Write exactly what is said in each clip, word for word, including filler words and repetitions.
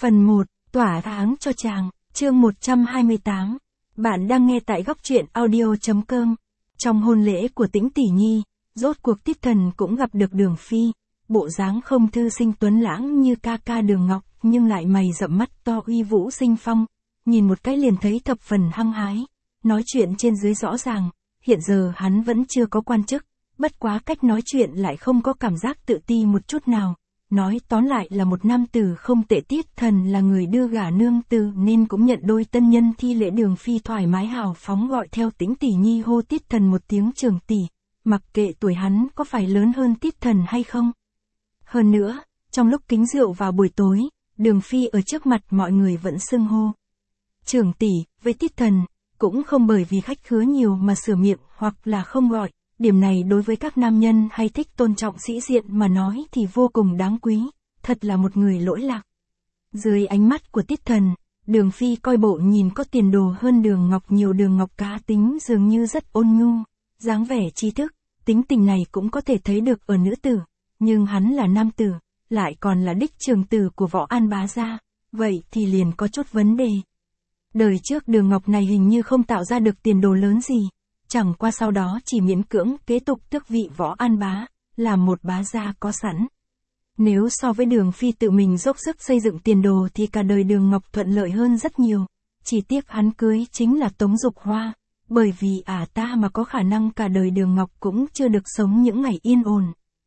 Phần một, tỏa tháng cho chàng, chương một trăm hai mươi tám. Bạn đang nghe tại góc truyện audio chấm com. Trong hôn lễ của Tĩnh Tỷ Nhi, rốt cuộc Tiết Thần cũng gặp được Đường Phi, bộ dáng không thư sinh tuấn lãng như ca ca Đường Ngọc, nhưng lại mày rậm mắt to uy vũ sinh phong, nhìn một cái liền thấy thập phần hăng hái, nói chuyện trên dưới rõ ràng, hiện giờ hắn vẫn chưa có quan chức, bất quá cách nói chuyện lại không có cảm giác tự ti một chút nào. Nói tóm lại là một nam tử không tệ. Tiết Thần là người đưa gả nương tử nên cũng nhận đôi tân nhân thi lễ. Đường Phi thoải mái hào phóng gọi theo Tĩnh Tỷ Nhi hô Tiết Thần một tiếng trường tỷ, mặc kệ tuổi hắn có phải lớn hơn Tiết Thần hay không. Hơn nữa, trong lúc kính rượu vào buổi tối, Đường Phi ở trước mặt mọi người vẫn xưng hô trường tỷ với Tiết Thần, cũng không bởi vì khách khứa nhiều mà sửa miệng hoặc là không gọi. Điểm này đối với các nam nhân hay thích tôn trọng sĩ diện mà nói thì vô cùng đáng quý, thật là một người lỗi lạc. Dưới ánh mắt của Tiết Thần, Đường Phi coi bộ nhìn có tiền đồ hơn Đường Ngọc nhiều. Đường Ngọc cá tính dường như rất ôn nhu, dáng vẻ trí thức, tính tình này cũng có thể thấy được ở nữ tử, nhưng hắn là nam tử, lại còn là đích trường tử của Võ An Bá gia, vậy thì liền có chút vấn đề. Đời trước Đường Ngọc này hình như không tạo ra được tiền đồ lớn gì. Chẳng qua sau đó chỉ miễn cưỡng kế tục tước vị Võ An Bá, là một bá gia có sẵn. Nếu so với Đường Phi tự mình dốc sức xây dựng tiền đồ thì cả đời Đường Ngọc thuận lợi hơn rất nhiều. Chỉ tiếc hắn cưới chính là Tống Dục Hoa, bởi vì ả à ta mà có khả năng cả đời Đường Ngọc cũng chưa được sống những ngày yên ổn.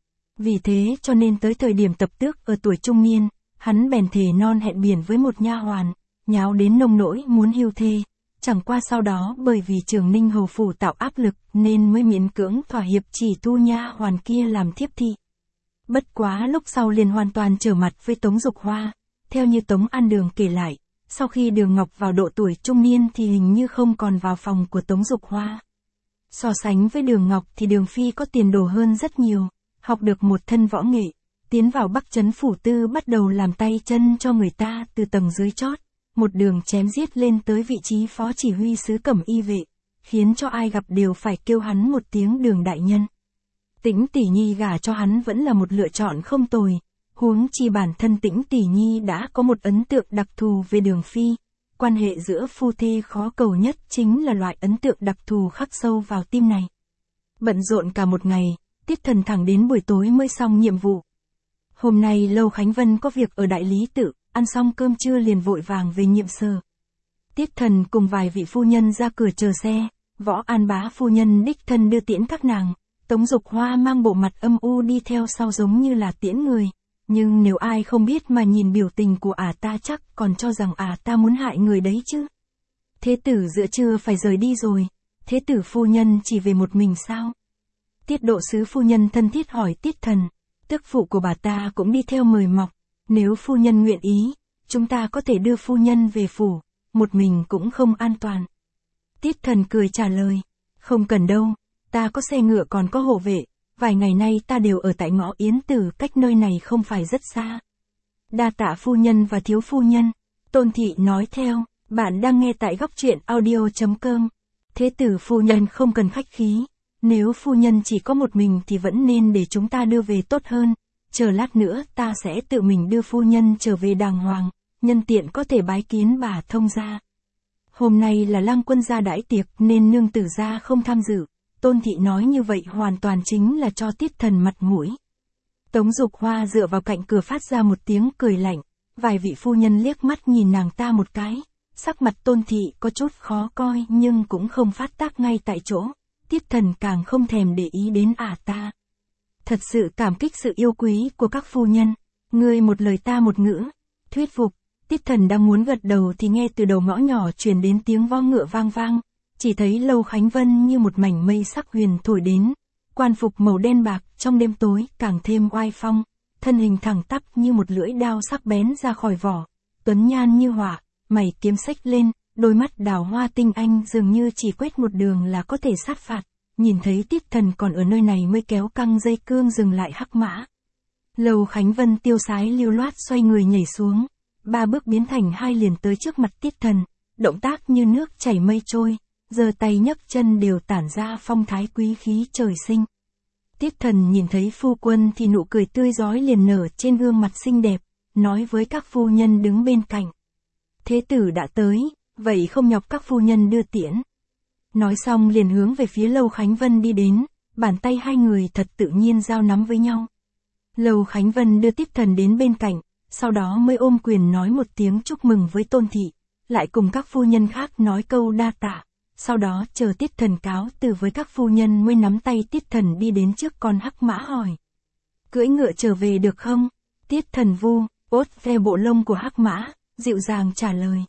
Vì thế cho nên tới thời điểm tập tước ở tuổi trung niên, hắn bèn thề non hẹn biển với một nha hoàn, nháo đến nông nỗi muốn hưu thê. Chẳng qua sau đó bởi vì Trường Ninh hầu phủ tạo áp lực nên mới miễn cưỡng thỏa hiệp chỉ thu nha hoàn kia làm thiếp thị. Bất quá lúc sau liền hoàn toàn trở mặt với Tống Dục Hoa. Theo như Tống An Đường kể lại, sau khi Đường Ngọc vào độ tuổi trung niên thì hình như không còn vào phòng của Tống Dục Hoa. So sánh với Đường Ngọc thì Đường Phi có tiền đồ hơn rất nhiều, học được một thân võ nghệ, tiến vào Bắc Trấn phủ tư bắt đầu làm tay chân cho người ta từ tầng dưới chót. Một đường chém giết lên tới vị trí phó chỉ huy sứ Cẩm Y vệ, khiến cho ai gặp đều phải kêu hắn một tiếng Đường đại nhân. Tĩnh Tỷ Nhi gả cho hắn vẫn là một lựa chọn không tồi, huống chi bản thân Tĩnh Tỷ Nhi đã có một ấn tượng đặc thù về Đường Phi. Quan hệ giữa phu thê khó cầu nhất chính là loại ấn tượng đặc thù khắc sâu vào tim này. Bận rộn cả một ngày, Tiết Thần thẳng đến buổi tối mới xong nhiệm vụ. Hôm nay Lâu Khánh Vân có việc ở Đại Lý Tự. Ăn xong cơm trưa liền vội vàng về nhiệm sở. Tiết Thần cùng vài vị phu nhân ra cửa chờ xe, Võ An Bá phu nhân đích thân đưa tiễn các nàng, Tống Dục Hoa mang bộ mặt âm u đi theo sau giống như là tiễn người, nhưng nếu ai không biết mà nhìn biểu tình của ả ta chắc còn cho rằng ả ta muốn hại người đấy chứ. Thế tử giữa trưa phải rời đi rồi, thế tử phu nhân chỉ về một mình sao? Tiết Độ sứ phu nhân thân thiết hỏi Tiết Thần, tức phụ của bà ta cũng đi theo mời mọc. Nếu phu nhân nguyện ý, chúng ta có thể đưa phu nhân về phủ, một mình cũng không an toàn. Tiết Thần cười trả lời, không cần đâu, ta có xe ngựa còn có hộ vệ, vài ngày nay ta đều ở tại ngõ Yến Tử, cách nơi này không phải rất xa. Đa tạ phu nhân và thiếu phu nhân, Tôn Thị nói theo, bạn đang nghe tại góc truyện audio chấm com. Thế tử phu nhân không cần khách khí, nếu phu nhân chỉ có một mình thì vẫn nên để chúng ta đưa về tốt hơn. Chờ lát nữa ta sẽ tự mình đưa phu nhân trở về đàng hoàng, nhân tiện có thể bái kiến bà thông gia. Hôm nay là lang quân gia đãi tiệc nên nương tử gia không tham dự. Tôn Thị nói như vậy hoàn toàn chính là cho Tiết Thần mặt mũi. Tống Dục Hoa dựa vào cạnh cửa phát ra một tiếng cười lạnh, vài vị phu nhân liếc mắt nhìn nàng ta một cái, sắc mặt Tôn Thị có chút khó coi nhưng cũng không phát tác ngay tại chỗ. Tiết Thần càng không thèm để ý đến ả ta. Thật sự cảm kích sự yêu quý của các phu nhân, ngươi một lời ta một ngữ, thuyết phục. Tiết Thần đang muốn gật đầu thì nghe từ đầu ngõ nhỏ truyền đến tiếng vo ngựa vang vang, chỉ thấy Lâu Khánh Vân như một mảnh mây sắc huyền thổi đến, quan phục màu đen bạc trong đêm tối càng thêm oai phong, thân hình thẳng tắp như một lưỡi đao sắc bén ra khỏi vỏ, tuấn nhan như hỏa, mày kiếm xếch lên, đôi mắt đào hoa tinh anh dường như chỉ quét một đường là có thể sát phạt. Nhìn thấy Tiết Thần còn ở nơi này mới kéo căng dây cương dừng lại hắc mã. Lâu Khánh Vân tiêu sái lưu loát xoay người nhảy xuống, ba bước biến thành hai liền tới trước mặt Tiết Thần, động tác như nước chảy mây trôi, giơ tay nhấc chân đều tản ra phong thái quý khí trời sinh. Tiết Thần nhìn thấy phu quân thì nụ cười tươi rói liền nở trên gương mặt xinh đẹp, nói với các phu nhân đứng bên cạnh. Thế tử đã tới, vậy không nhọc các phu nhân đưa tiễn. Nói xong liền hướng về phía Lâu Khánh Vân đi đến, bàn tay hai người thật tự nhiên giao nắm với nhau. Lâu Khánh Vân đưa Tiết Thần đến bên cạnh, sau đó mới ôm quyền nói một tiếng chúc mừng với Tôn thị, lại cùng các phu nhân khác nói câu đa tạ, sau đó chờ Tiết Thần cáo từ với các phu nhân mới nắm tay Tiết Thần đi đến trước con hắc mã hỏi. Cưỡi ngựa trở về được không? Tiết Thần vu, ốt ve bộ lông của hắc mã, dịu dàng trả lời.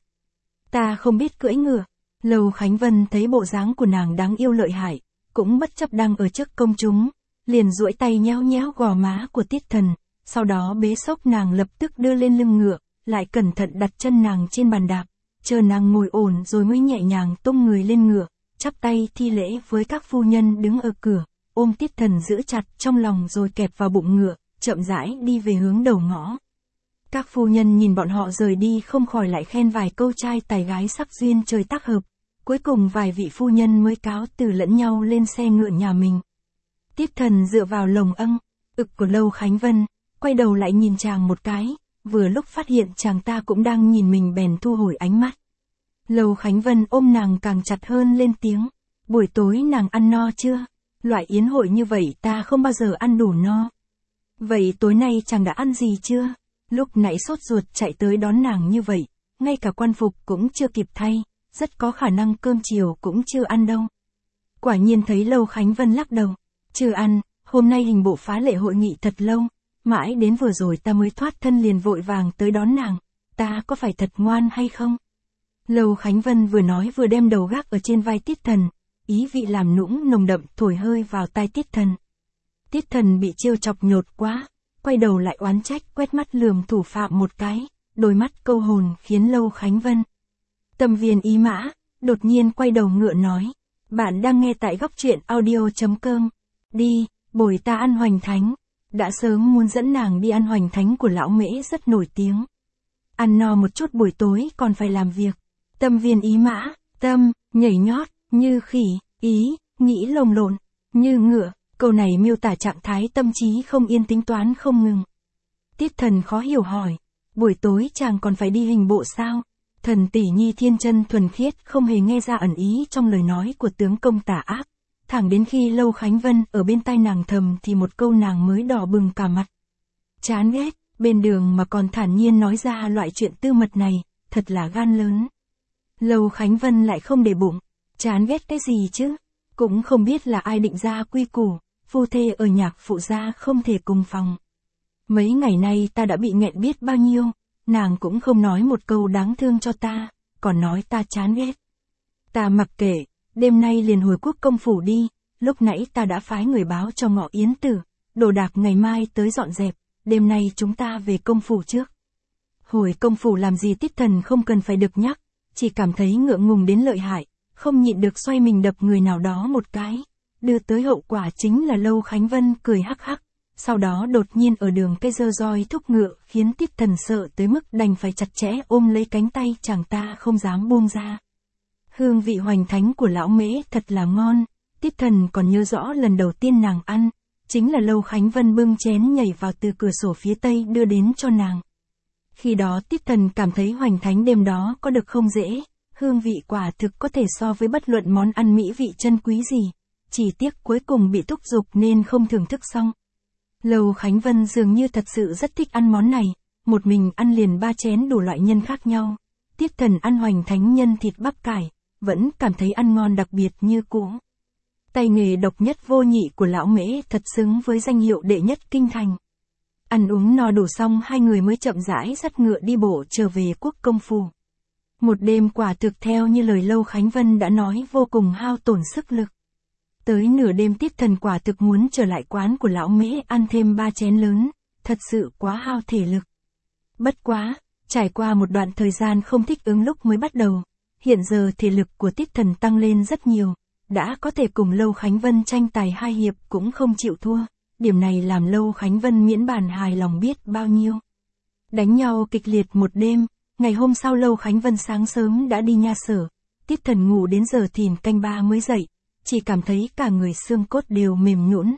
Ta không biết cưỡi ngựa. Lâu Khánh Vân thấy bộ dáng của nàng đáng yêu lợi hại, cũng bất chấp đang ở trước công chúng, liền duỗi tay nhéo nhéo gò má của Tiết Thần, sau đó bế xốc nàng lập tức đưa lên lưng ngựa, lại cẩn thận đặt chân nàng trên bàn đạp, chờ nàng ngồi ổn rồi mới nhẹ nhàng tung người lên ngựa, chắp tay thi lễ với các phu nhân đứng ở cửa, ôm Tiết Thần giữ chặt trong lòng rồi kẹp vào bụng ngựa, chậm rãi đi về hướng đầu ngõ. Các phu nhân nhìn bọn họ rời đi không khỏi lại khen vài câu trai tài gái sắc duyên trời tác hợp. Cuối cùng vài vị phu nhân mới cáo từ lẫn nhau lên xe ngựa nhà mình. Tiết Thần dựa vào lồng âng, ực của Lâu Khánh Vân, quay đầu lại nhìn chàng một cái, vừa lúc phát hiện chàng ta cũng đang nhìn mình bèn thu hồi ánh mắt. Lâu Khánh Vân ôm nàng càng chặt hơn lên tiếng. Buổi tối nàng ăn no chưa? Loại yến hội như vậy ta không bao giờ ăn đủ no. Vậy tối nay chàng đã ăn gì chưa? Lúc nãy sốt ruột chạy tới đón nàng như vậy, ngay cả quan phục cũng chưa kịp thay. Rất có khả năng cơm chiều cũng chưa ăn đâu. Quả nhiên thấy Lâu Khánh Vân lắc đầu. Chưa ăn, hôm nay hình bộ phá lệ hội nghị thật lâu, mãi đến vừa rồi ta mới thoát thân liền vội vàng tới đón nàng, ta có phải thật ngoan hay không? Lâu Khánh Vân vừa nói vừa đem đầu gác ở trên vai Tiết Thần, ý vị làm nũng nồng đậm thổi hơi vào tai Tiết Thần. Tiết Thần bị trêu chọc nhột quá, quay đầu lại oán trách quét mắt lườm thủ phạm một cái, đôi mắt câu hồn khiến Lâu Khánh Vân. Tâm viên ý mã, đột nhiên quay đầu ngựa nói. Bạn đang nghe tại góc truyện audio.com. Đi, bồi ta ăn hoành thánh. Đã sớm muốn dẫn nàng đi ăn hoành thánh của lão Mễ rất nổi tiếng. Ăn no một chút buổi tối còn phải làm việc. Tâm viên ý mã, tâm, nhảy nhót, như khỉ, ý, nghĩ lồng lộn, như ngựa. Câu này miêu tả trạng thái tâm trí không yên tính toán không ngừng. Tiết Thần khó hiểu hỏi. Buổi tối chàng còn phải đi hình bộ sao? Thần tỷ nhi thiên chân thuần khiết không hề nghe ra ẩn ý trong lời nói của tướng công tà ác. Thẳng đến khi Lâu Khánh Vân ở bên tai nàng thầm thì một câu nàng mới đỏ bừng cả mặt. Chán ghét, bên đường mà còn thản nhiên nói ra loại chuyện tư mật này, thật là gan lớn. Lâu Khánh Vân lại không để bụng, chán ghét cái gì chứ? Cũng không biết là ai định ra quy củ, phu thê ở nhạc phụ gia không thể cùng phòng. Mấy ngày nay ta đã bị nghẹn biết bao nhiêu. Nàng cũng không nói một câu đáng thương cho ta, còn nói ta chán ghét. Ta mặc kệ, đêm nay liền hồi quốc công phủ đi, lúc nãy ta đã phái người báo cho Ngọ Yến Tử, đồ đạc ngày mai tới dọn dẹp, đêm nay chúng ta về công phủ trước. Hồi công phủ làm gì Tiết Thần không cần phải được nhắc, chỉ cảm thấy ngượng ngùng đến lợi hại, không nhịn được xoay mình đập người nào đó một cái, đưa tới hậu quả chính là Lâu Khánh Vân cười hắc hắc. Sau đó đột nhiên ở đường cây giơ roi thúc ngựa khiến Tiết Thần sợ tới mức đành phải chặt chẽ ôm lấy cánh tay chàng ta không dám buông ra. Hương vị hoành thánh của lão Mễ thật là ngon, Tiết Thần còn nhớ rõ lần đầu tiên nàng ăn, chính là Lâu Khánh Vân bưng chén nhảy vào từ cửa sổ phía tây đưa đến cho nàng. Khi đó Tiết Thần cảm thấy hoành thánh đêm đó có được không dễ, hương vị quả thực có thể so với bất luận món ăn mỹ vị chân quý gì, chỉ tiếc cuối cùng bị thúc giục nên không thưởng thức xong. Lâu Khánh Vân dường như thật sự rất thích ăn món này, một mình ăn liền ba chén đủ loại nhân khác nhau. Tiết Thần ăn hoành thánh nhân thịt bắp cải, vẫn cảm thấy ăn ngon đặc biệt như cũ. Tay nghề độc nhất vô nhị của lão Mễ thật xứng với danh hiệu đệ nhất kinh thành. Ăn uống no đủ xong hai người mới chậm rãi dắt ngựa đi bộ trở về quốc công phủ. Một đêm quả thực theo như lời Lâu Khánh Vân đã nói vô cùng hao tổn sức lực. Tới nửa đêm Tiết Thần quả thực muốn trở lại quán của lão Mễ ăn thêm ba chén lớn, thật sự quá hao thể lực. Bất quá, trải qua một đoạn thời gian không thích ứng lúc mới bắt đầu, hiện giờ thể lực của Tiết Thần tăng lên rất nhiều, đã có thể cùng Lâu Khánh Vân tranh tài hai hiệp cũng không chịu thua, điểm này làm Lâu Khánh Vân miễn bàn hài lòng biết bao nhiêu. Đánh nhau kịch liệt một đêm, ngày hôm sau Lâu Khánh Vân sáng sớm đã đi nha sở, Tiết Thần ngủ đến giờ thìn canh ba mới dậy. Chỉ cảm thấy cả người xương cốt đều mềm nhũn,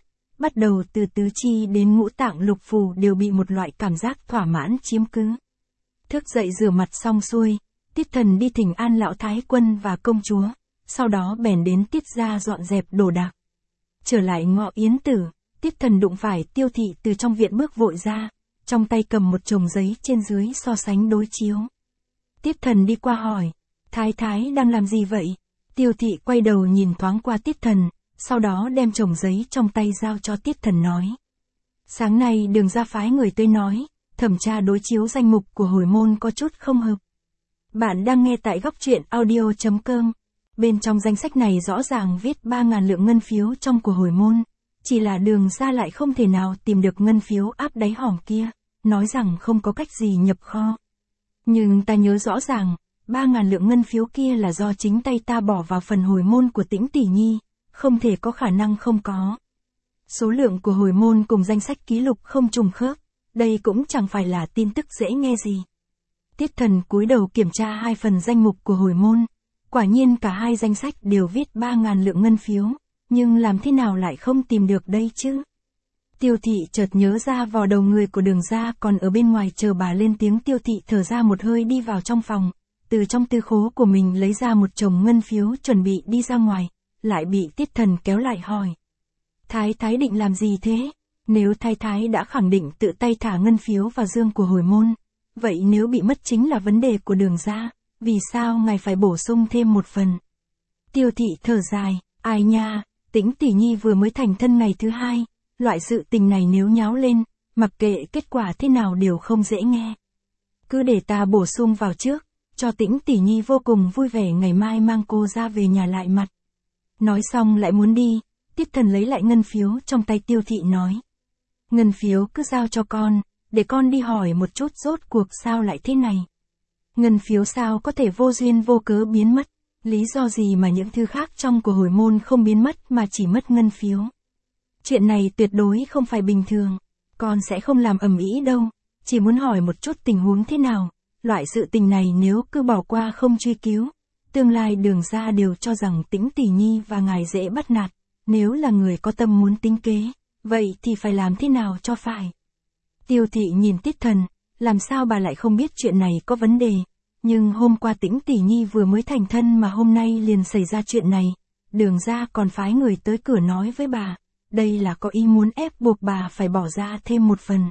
bắt đầu từ tứ chi đến ngũ tạng lục phủ đều bị một loại cảm giác thỏa mãn chiếm cứ. Thức dậy rửa mặt xong xuôi, Tiết Thần đi thỉnh an lão thái quân và công chúa, sau đó bèn đến Tiết gia dọn dẹp đồ đạc. Trở lại Ngọ Yến Tử, Tiết Thần đụng phải Tiêu Thị từ trong viện bước vội ra, trong tay cầm một chồng giấy trên dưới so sánh đối chiếu. Tiết Thần đi qua hỏi, Thái Thái đang làm gì vậy? Tiêu Thị quay đầu nhìn thoáng qua Tiết Thần, sau đó đem chồng giấy trong tay giao cho Tiết Thần nói. Sáng nay Đường gia phái người tới nói, thẩm tra đối chiếu danh mục của hồi môn có chút không hợp. Bạn đang nghe tại góc truyện audio chấm com. Bên trong danh sách này rõ ràng viết ba ngàn lượng ngân phiếu trong của hồi môn, chỉ là Đường gia lại không thể nào tìm được ngân phiếu áp đáy hòm kia, nói rằng không có cách gì nhập kho. Nhưng ta nhớ rõ ràng, ba ngàn lượng ngân phiếu kia là do chính tay ta bỏ vào phần hồi môn của Tĩnh Tỷ Nhi, không thể có khả năng không có. Số lượng của hồi môn cùng danh sách ký lục không trùng khớp, đây cũng chẳng phải là tin tức dễ nghe gì. Tiết Thần cúi đầu kiểm tra hai phần danh mục của hồi môn, quả nhiên cả hai danh sách đều viết ba ngàn lượng ngân phiếu, nhưng làm thế nào lại không tìm được đây chứ? Tiêu Thị chợt nhớ ra vò đầu người của Đường gia còn ở bên ngoài chờ bà lên tiếng. Tiêu Thị thở ra một hơi đi vào trong phòng, từ trong tư khố của mình lấy ra một chồng ngân phiếu chuẩn bị đi ra ngoài, lại bị Tiết Thần kéo lại hỏi. Thái Thái định làm gì thế? Nếu Thái Thái đã khẳng định tự tay thả ngân phiếu vào dương của hồi môn, vậy nếu bị mất chính là vấn đề của Đường gia, vì sao ngài phải bổ sung thêm một phần? Tiêu Thị thở dài, ai nha, Tĩnh Tỷ Nhi vừa mới thành thân ngày thứ hai, loại sự tình này nếu nháo lên, mặc kệ kết quả thế nào đều không dễ nghe. Cứ để ta bổ sung vào trước, cho Tĩnh Tỷ Nhi vô cùng vui vẻ ngày mai mang cô ra về nhà lại mặt. Nói xong lại muốn đi, Tiết Thần lấy lại ngân phiếu trong tay Tiêu Thị nói. Ngân phiếu cứ giao cho con, để con đi hỏi một chút rốt cuộc sao lại thế này. Ngân phiếu sao có thể vô duyên vô cớ biến mất, lý do gì mà những thứ khác trong của hồi môn không biến mất mà chỉ mất ngân phiếu. Chuyện này tuyệt đối không phải bình thường, con sẽ không làm ầm ĩ đâu, chỉ muốn hỏi một chút tình huống thế nào, loại sự tình này nếu cứ bỏ qua không truy cứu, tương lai Đường gia đều cho rằng Tĩnh Tỷ Nhi và ngài dễ bắt nạt, nếu là người có tâm muốn tính kế, vậy thì phải làm thế nào cho phải. Tiêu Thị nhìn Tiết Thần, làm sao bà lại không biết chuyện này có vấn đề, nhưng hôm qua Tĩnh Tỷ Nhi vừa mới thành thân mà hôm nay liền xảy ra chuyện này, Đường gia còn phái người tới cửa nói với bà, đây là có ý muốn ép buộc bà phải bỏ ra thêm một phần.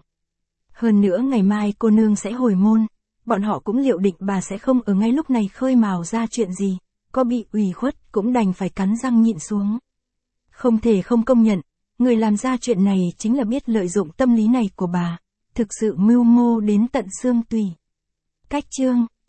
Hơn nữa ngày mai cô nương sẽ hồi môn, bọn họ cũng liệu định bà sẽ không ở ngay lúc này khơi mào ra chuyện gì, có bị ủy khuất cũng đành phải cắn răng nhịn xuống. Không thể không công nhận, người làm ra chuyện này chính là biết lợi dụng tâm lý này của bà, thực sự mưu mô đến tận xương tủy. Cách chương